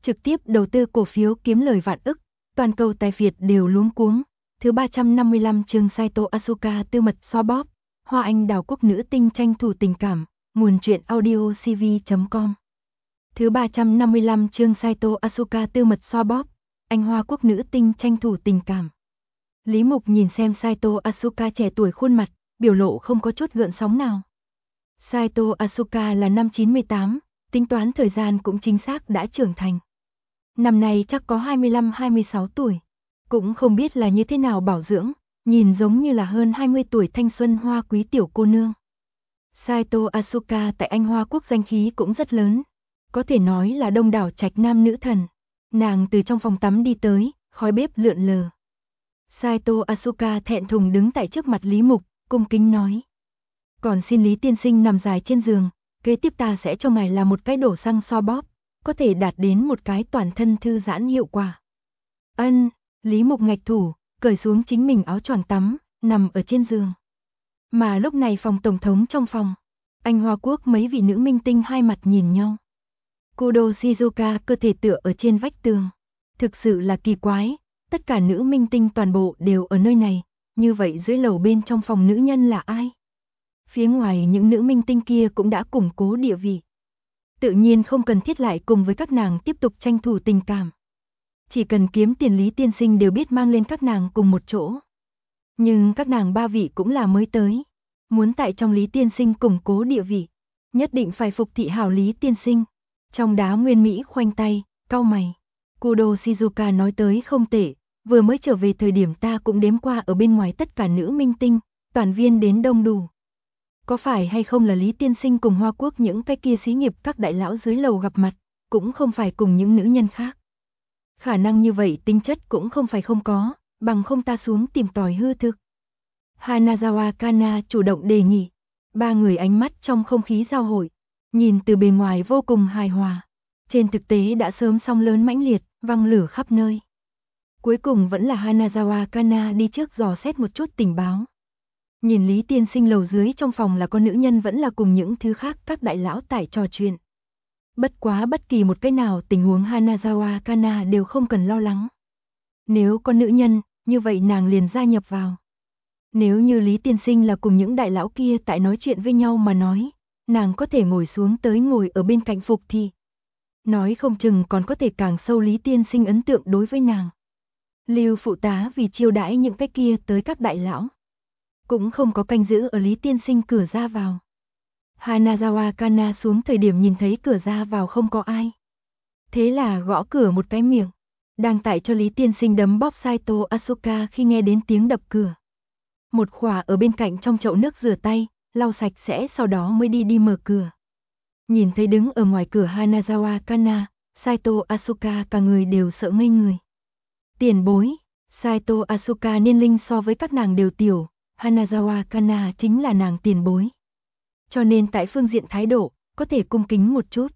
trực tiếp đầu tư cổ phiếu kiếm lời vạn ức, toàn cầu tài Việt đều luống cuống. Thứ 355 chương Saito Asuka tư mật xoa bóp, Hoa Anh đào quốc nữ tinh tranh thủ tình cảm, nguồn truyện audio cv.com. Thứ 355 chương Saito Asuka tư mật xoa bóp, anh Hoa quốc nữ tinh tranh thủ tình cảm. Lý Mục nhìn xem Saito Asuka trẻ tuổi khuôn mặt, biểu lộ không có chút gợn sóng nào. Saito Asuka là năm 98, tính toán thời gian cũng chính xác đã trưởng thành. Năm nay chắc có 25-26 tuổi, cũng không biết là như thế nào bảo dưỡng, nhìn giống như là hơn 20 tuổi thanh xuân hoa quý tiểu cô nương. Saito Asuka tại Anh Hoa quốc danh khí cũng rất lớn, có thể nói là đông đảo trạch nam nữ thần. Nàng từ trong phòng tắm đi tới, khói bếp lượn lờ. Saito Asuka thẹn thùng đứng tại trước mặt Lý Mục, cung kính nói. Còn xin Lý tiên sinh nằm dài trên giường, kế tiếp ta sẽ cho ngài là một cái đổ xăng xoa bóp, có thể đạt đến một cái toàn thân thư giãn hiệu quả. Ân, Lý Mục ngạch thủ, cởi xuống chính mình áo choàng tắm, nằm ở trên giường. Mà lúc này phòng tổng thống trong phòng, Anh Hoa quốc mấy vị nữ minh tinh hai mặt nhìn nhau. Kudo Shizuka cơ thể tựa ở trên vách tường. Thực sự là kỳ quái, tất cả nữ minh tinh toàn bộ đều ở nơi này, như vậy dưới lầu bên trong phòng nữ nhân là ai? Phía ngoài những nữ minh tinh kia cũng đã củng cố địa vị. Tự nhiên không cần thiết lại cùng với các nàng tiếp tục tranh thủ tình cảm. Chỉ cần kiếm tiền Lý tiên sinh đều biết mang lên các nàng cùng một chỗ. Nhưng các nàng ba vị cũng là mới tới. Muốn tại trong Lý tiên sinh củng cố địa vị, nhất định phải phục thị hảo Lý tiên sinh. Trong đá nguyên Mỹ khoanh tay, cau mày. Kudo Shizuka nói tới không tệ, vừa mới trở về thời điểm ta cũng đếm qua ở bên ngoài tất cả nữ minh tinh, toàn viên đến đông đủ. Có phải hay không là Lý tiên sinh cùng Hoa quốc những cái kia xí nghiệp các đại lão dưới lầu gặp mặt, cũng không phải cùng những nữ nhân khác. Khả năng như vậy tính chất cũng không phải không có, bằng không ta xuống tìm tòi hư thực. Hanazawa Kana chủ động đề nghị. Ba người ánh mắt trong không khí giao hội, nhìn từ bề ngoài vô cùng hài hòa. Trên thực tế đã sớm sóng lớn mãnh liệt, văng lửa khắp nơi. Cuối cùng vẫn là Hanazawa Kana đi trước dò xét một chút tình báo. Nhìn Lý tiên sinh lầu dưới trong phòng là con nữ nhân vẫn là cùng những thứ khác các đại lão tại trò chuyện. Bất quá bất kỳ một cái nào tình huống Hanazawa Kana đều không cần lo lắng. Nếu có nữ nhân, như vậy nàng liền gia nhập vào. Nếu như Lý tiên sinh là cùng những đại lão kia tại nói chuyện với nhau mà nói, nàng có thể ngồi xuống tới ngồi ở bên cạnh phục thị. Nói không chừng còn có thể càng sâu Lý tiên sinh ấn tượng đối với nàng. Lưu phụ tá vì chiêu đãi những cái kia tới các đại lão, cũng không có canh giữ ở Lý tiên sinh cửa ra vào. Hanazawa Kana xuống thời điểm nhìn thấy cửa ra vào không có ai. Thế là gõ cửa một cái miệng, đang tại cho Lý tiên sinh đấm bóp Saito Asuka khi nghe đến tiếng đập cửa. Một khỏa ở bên cạnh trong chậu nước rửa tay, lau sạch sẽ sau đó mới đi mở cửa. Nhìn thấy đứng ở ngoài cửa Hanazawa Kana, Saito Asuka cả người đều sợ ngây người. Tiền bối, Saito Asuka niên linh so với các nàng đều tiểu, Hanazawa Kana chính là nàng tiền bối. Cho nên tại phương diện thái độ, có thể cung kính một chút.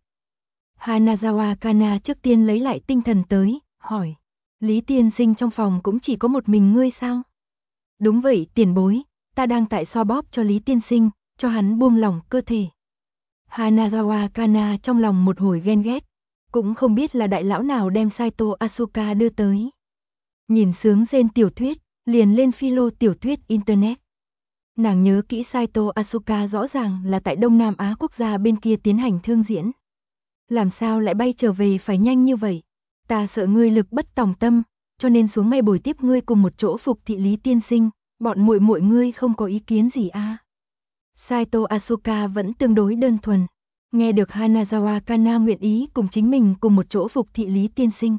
Hanazawa Kana trước tiên lấy lại tinh thần tới, hỏi. Lý tiên sinh trong phòng cũng chỉ có một mình ngươi sao? Đúng vậy tiền bối, ta đang tại xoa bóp cho Lý tiên sinh, cho hắn buông lỏng cơ thể. Hanazawa Kana trong lòng một hồi ghen ghét, cũng không biết là đại lão nào đem Saito Asuka đưa tới. Nhìn sướng rên tiểu thuyết, liền lên philo tiểu thuyết internet. Nàng nhớ kỹ Saito Asuka rõ ràng là tại Đông Nam Á quốc gia bên kia tiến hành thương diễn. Làm sao lại bay trở về phải nhanh như vậy? Ta sợ ngươi lực bất tòng tâm, cho nên xuống ngay buổi tiếp ngươi cùng một chỗ phục thị Lý tiên sinh, bọn muội muội ngươi không có ý kiến gì à? Saito Asuka vẫn tương đối đơn thuần, nghe được Hanazawa Kana nguyện ý cùng chính mình cùng một chỗ phục thị Lý tiên sinh.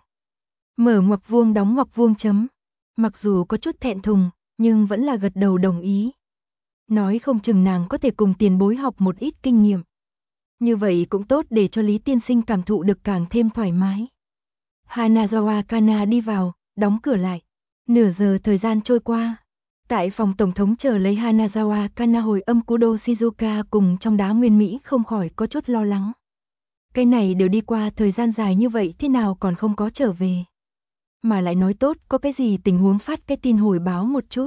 Mở ngoặc vuông đóng ngoặc vuông chấm. Mặc dù có chút thẹn thùng, nhưng vẫn là gật đầu đồng ý. Nói không chừng nàng có thể cùng tiền bối học một ít kinh nghiệm. Như vậy cũng tốt để cho Lý tiên sinh cảm thụ được càng thêm thoải mái. Hanazawa Kana đi vào, đóng cửa lại. Nửa giờ thời gian trôi qua. Tại phòng tổng thống chờ lấy Hanazawa Kana hồi âm Kudo Shizuka cùng trong đá nguyên Mỹ không khỏi có chút lo lắng. Cái này đều đi qua thời gian dài như vậy thế nào còn không có trở về. Mà lại nói tốt có cái gì tình huống phát cái tin hồi báo một chút.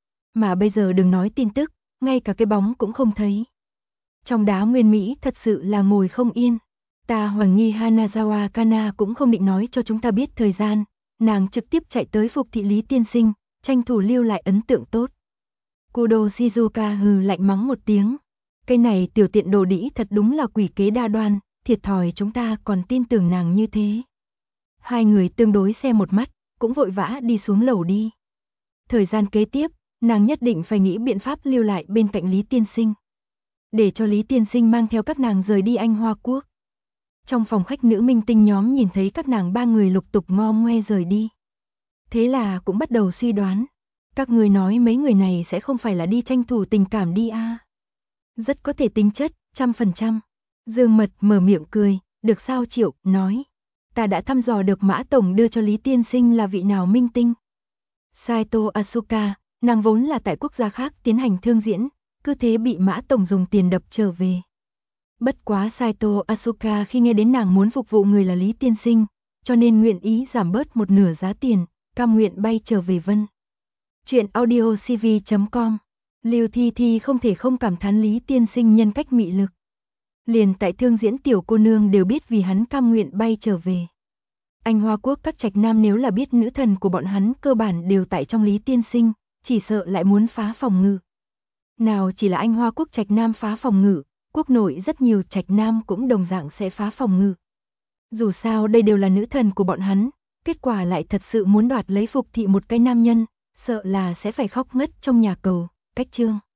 Mà bây giờ đừng nói tin tức, ngay cả cái bóng cũng không thấy. Trong đá nguyên Mỹ thật sự là ngồi không yên. Ta hoài nghi Hanazawa Kana cũng không định nói cho chúng ta biết thời gian, nàng trực tiếp chạy tới phục thị Lý tiên sinh, tranh thủ lưu lại ấn tượng tốt. Kudo Shizuka hừ lạnh mắng một tiếng. Cái này tiểu tiện đồ đĩ thật đúng là quỷ kế đa đoan, thiệt thòi chúng ta còn tin tưởng nàng như thế. Hai người tương đối xem một mắt, cũng vội vã đi xuống lầu đi. Thời gian kế tiếp, nàng nhất định phải nghĩ biện pháp lưu lại bên cạnh Lý tiên sinh. Để cho Lý tiên sinh mang theo các nàng rời đi Anh Hoa Quốc. Trong phòng khách nữ minh tinh nhóm nhìn thấy các nàng ba người lục tục ngo ngoe rời đi. Thế là cũng bắt đầu suy đoán. Các người nói mấy người này sẽ không phải là đi tranh thủ tình cảm đi à? Rất có thể tính chất, 100%. Dương Mật mở miệng cười, được sao Triệu, nói. Ta đã thăm dò được Mã Tổng đưa cho Lý tiên sinh là vị nào minh tinh. Saito Asuka, nàng vốn là tại quốc gia khác tiến hành thương diễn, cứ thế bị Mã Tổng dùng tiền đập trở về. Bất quá Saito Asuka khi nghe đến nàng muốn phục vụ người là Lý tiên sinh, cho nên nguyện ý giảm bớt một nửa giá tiền, cam nguyện bay trở về Vân. Chuyện audiocv.com. Lưu Thi Thi không thể không cảm thán Lý tiên sinh nhân cách mị lực. Liền tại thương diễn tiểu cô nương đều biết vì hắn cam nguyện bay trở về. Anh Hoa Quốc các trạch nam nếu là biết nữ thần của bọn hắn cơ bản đều tại trong Lý tiên sinh, chỉ sợ lại muốn phá phòng ngự. Nào chỉ là Anh Hoa Quốc trạch nam phá phòng ngự, quốc nội rất nhiều trạch nam cũng đồng dạng sẽ phá phòng ngự. Dù sao đây đều là nữ thần của bọn hắn, kết quả lại thật sự muốn đoạt lấy phục thị một cái nam nhân, sợ là sẽ phải khóc ngất trong nhà cầu. Cách chương